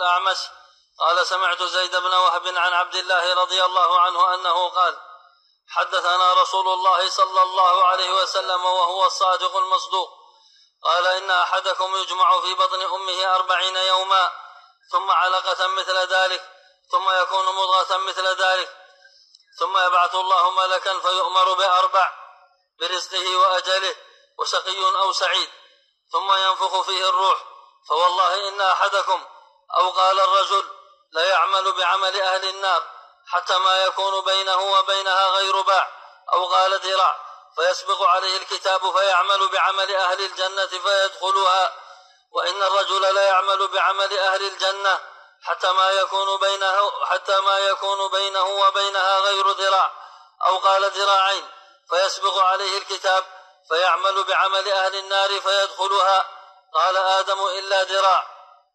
الأعمش قال سمعت زيد بن وهب عن عبد الله رضي الله عنه أنه قال حدثنا رسول الله صلى الله عليه وسلم وهو الصادق المصدوق قال إن أحدكم يجمع في بطن أمه 40 يوما ثم علقة مثل ذلك ثم يكون مضغة مثل ذلك ثم يبعث الله ملكا فيؤمر ب4 برزقه وأجله وشقي أو سعيد ثم ينفخ فيه الروح فوالله إن أحدكم أو قال الرجل لا يعمل بعمل أهل النار حتى ما يكون بينه وبينها غير باع أو قال ذراع فيسبق عليه الكتاب فيعمل بعمل أهل الجنة فيدخلها وإن الرجل لا يعمل بعمل أهل الجنة حتى ما يكون بينه وبينها غير ذراع أو قال ذراعين فيسبق عليه الكتاب فيعمل بعمل أهل النار فيدخلها قال آدم إلا ذراع.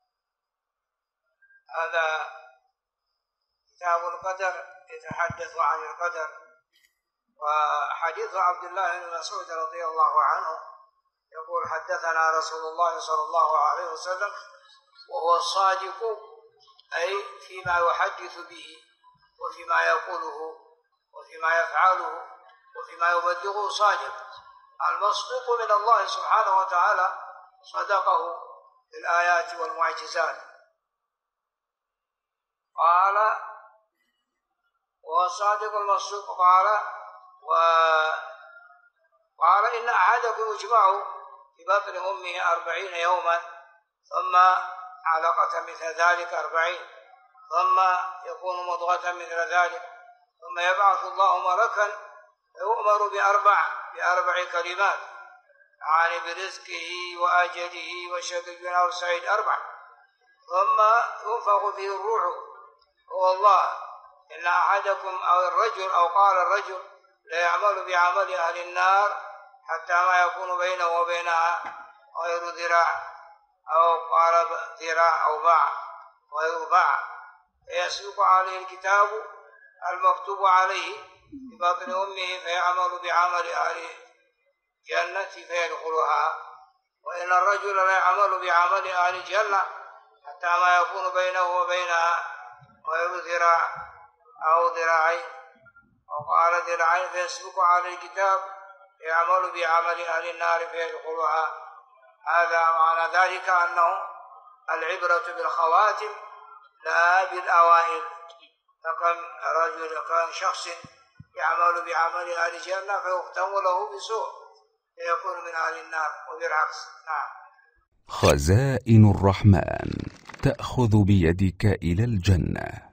هذا كتاب القدر يتحدث عن القدر. وحديث عبد الله بن مسعود رضي الله عنه يقول حدثنا رسول الله صلى الله عليه وسلم وهو الصادق أي فيما يحدث به وفيما يقوله وفيما يفعله وفيما يبلغه صادق. المصدوق من الله سبحانه وتعالى صدقه بالآيات والمعجزات. قال والصادق المصدوق قال إن أحدكم يجمع في بطن أمه 40 يوما ثم علقة مثل ذلك 40 ثم يكون مضغة مثل ذلك ثم يبعث الله ملكا فيؤمر بأربع كلمات يعني برزقه وأجله وشقي أو سعيد 4 ثم ينفخ فيه الروح والله إن أحدكم أو الرجل أو قال الرجل لا يعمل بعمل أهل النار حتى ما يكون بينه وبينها غير ذراع أو قال ذراع أو باع ويباع فيسبق عليه الكتاب المكتوب عليه في بطن أمه فيعمل بعمل أهل الجنة فيدخلها وإن الرجل لا يعمل بعمل أهل الجنة حتى ما يكون بينه وبينها غير ذراع أو ذراعين أو قال ذراعين فيسبق على الكتاب يعمل بعمل أهل النار فيدخلها. هذا معنى ذلك أنه العبرة بالخواتم لا بالأوائل. فكان شخص يعمل بعمل أهل الجنة فيختم له بسوء فيكون من أهل النار وبالعكس. نعم. خزائن الرحمن تأخذ بيدك إلى الجنة.